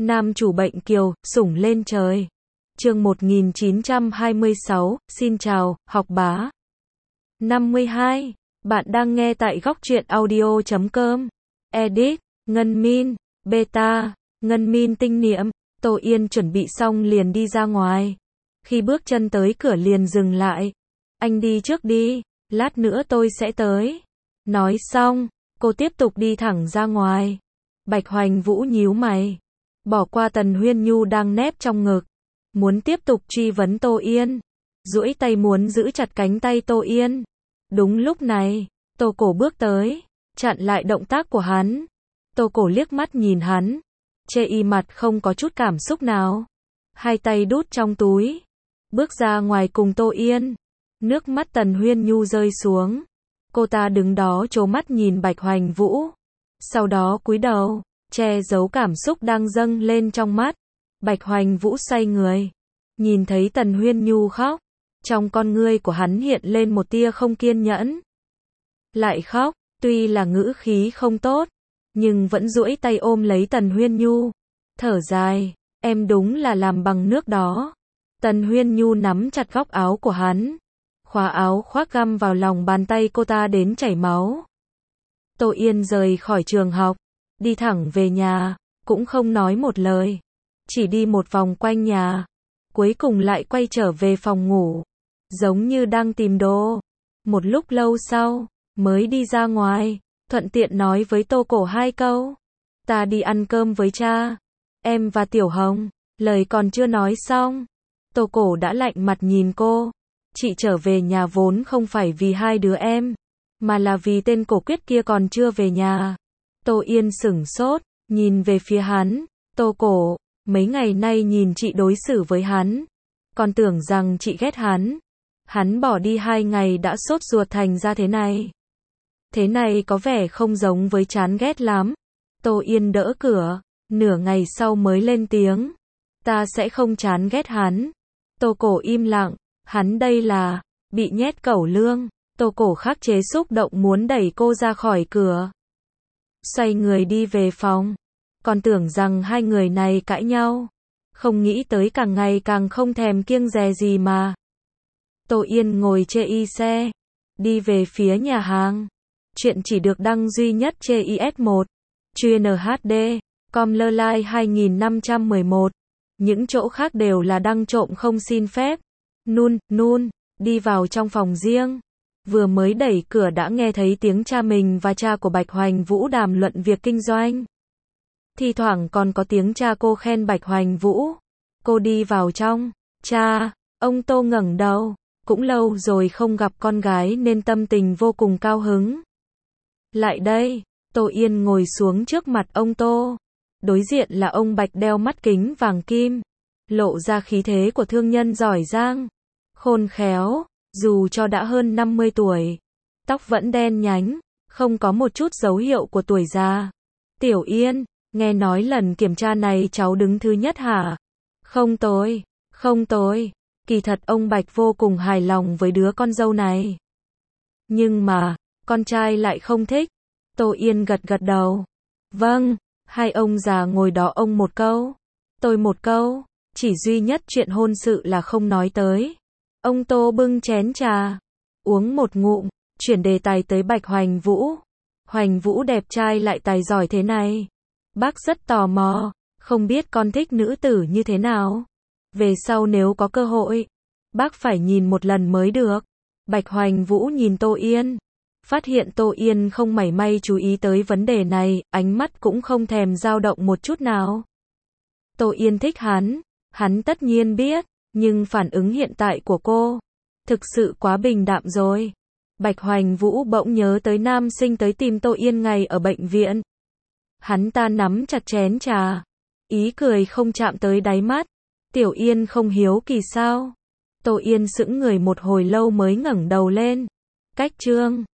Nam chủ bệnh kiều, sủng lên trời. Chương 1926, xin chào, học bá. 52. Bạn đang nghe tại góc truyện audio.com. Edit, Ngân Min, Beta, Ngân Min tinh niệm. Tô Yên chuẩn bị xong liền đi ra ngoài. Khi bước chân tới cửa liền dừng lại. Anh đi trước đi, lát nữa tôi sẽ tới. Nói xong, cô tiếp tục đi thẳng ra ngoài. Bạch Hoành Vũ nhíu mày, bỏ qua Tần Huyên Nhu đang nép trong ngực, muốn tiếp tục truy vấn Tô Yên, duỗi tay muốn giữ chặt cánh tay Tô Yên. Đúng lúc này, Tô Cổ bước tới, chặn lại động tác của hắn. Tô Cổ liếc mắt nhìn hắn, chê y mặt không có chút cảm xúc nào, hai tay đút trong túi, bước ra ngoài cùng Tô Yên. Nước mắt Tần Huyên Nhu rơi xuống, cô ta đứng đó trố mắt nhìn Bạch Hoành Vũ, sau đó cúi đầu, che giấu cảm xúc đang dâng lên trong mắt. Bạch Hoành Vũ xoay người, nhìn thấy Tần Huyên Nhu khóc, trong con ngươi của hắn hiện lên một tia không kiên nhẫn. Lại khóc, tuy là ngữ khí không tốt, nhưng vẫn duỗi tay ôm lấy Tần Huyên Nhu, thở dài, em đúng là làm bằng nước đó. Tần Huyên Nhu nắm chặt góc áo của hắn, khóa áo khoác găm vào lòng bàn tay cô ta đến chảy máu. Tô Yên rời khỏi trường học, đi thẳng về nhà, cũng không nói một lời, chỉ đi một vòng quanh nhà, cuối cùng lại quay trở về phòng ngủ, giống như đang tìm đồ. Một lúc lâu sau, mới đi ra ngoài, thuận tiện nói với Tô Cổ hai câu. Ta đi ăn cơm với cha, em và Tiểu Hồng. Lời còn chưa nói xong, Tô Cổ đã lạnh mặt nhìn cô. Chị trở về nhà vốn không phải vì hai đứa em, mà là vì tên Cổ Quyết kia còn chưa về nhà. Tô Yên sửng sốt, nhìn về phía hắn. Tô Cổ, mấy ngày nay nhìn chị đối xử với hắn, còn tưởng rằng chị ghét hắn. Hắn bỏ đi 2 ngày đã sốt ruột thành ra thế này. Thế này có vẻ không giống với chán ghét lắm. Tô Yên đỡ cửa, nửa ngày sau mới lên tiếng. Ta sẽ không chán ghét hắn. Tô Cổ im lặng, hắn đây là bị nhét cẩu lương. Tô Cổ khắc chế xúc động muốn đẩy cô ra khỏi cửa, xoay người đi về phòng. Còn tưởng rằng hai người này cãi nhau, không nghĩ tới càng ngày càng không thèm kiêng dè gì mà. Tô Yên ngồi chê y xe, đi về phía nhà hàng. Chuyện chỉ được đăng duy nhất chê IS1, chuyên HD, com lơ lai 2511. Những chỗ khác đều là đăng trộm không xin phép. Nun, đi vào trong phòng riêng. Vừa mới đẩy cửa đã nghe thấy tiếng cha mình và cha của Bạch Hoành Vũ đàm luận việc kinh doanh. Thi thoảng còn có tiếng cha cô khen Bạch Hoành Vũ. Cô đi vào trong. Cha, ông Tô ngẩng đầu. Cũng lâu rồi không gặp con gái nên tâm tình vô cùng cao hứng. Lại đây, Tô Yên ngồi xuống trước mặt ông Tô. Đối diện là ông Bạch đeo mắt kính vàng kim, lộ ra khí thế của thương nhân giỏi giang, khôn khéo, dù cho đã hơn 50 tuổi. Tóc vẫn đen nhánh, không có một chút dấu hiệu của tuổi già. Tiểu Yên, nghe nói lần kiểm tra này cháu đứng thứ nhất hả? Không tồi. Kỳ thật ông Bạch vô cùng hài lòng với đứa con dâu này. Nhưng mà, con trai lại không thích. Tô Yên gật đầu. Vâng, hai ông già ngồi đó ông một câu, tôi một câu, chỉ duy nhất chuyện hôn sự là không nói tới. Ông Tô bưng chén trà, uống một ngụm, chuyển đề tài tới Bạch Hoành Vũ. Hoành Vũ đẹp trai lại tài giỏi thế này. Bác rất tò mò, không biết con thích nữ tử như thế nào. Về sau nếu có cơ hội, bác phải nhìn một lần mới được. Bạch Hoành Vũ nhìn Tô Yên, phát hiện Tô Yên không mảy may chú ý tới vấn đề này, ánh mắt cũng không thèm dao động một chút nào. Tô Yên thích hắn tất nhiên biết, nhưng phản ứng hiện tại của cô thực sự quá bình đạm rồi. Bạch Hoành Vũ bỗng nhớ tới nam sinh tới tìm Tô Yên ngày ở bệnh viện. Hắn ta nắm chặt chén trà, ý cười không chạm tới đáy mắt. Tiểu Yên không hiếu kỳ sao? Tô Yên sững người một hồi lâu mới ngẩng đầu lên. Cách chương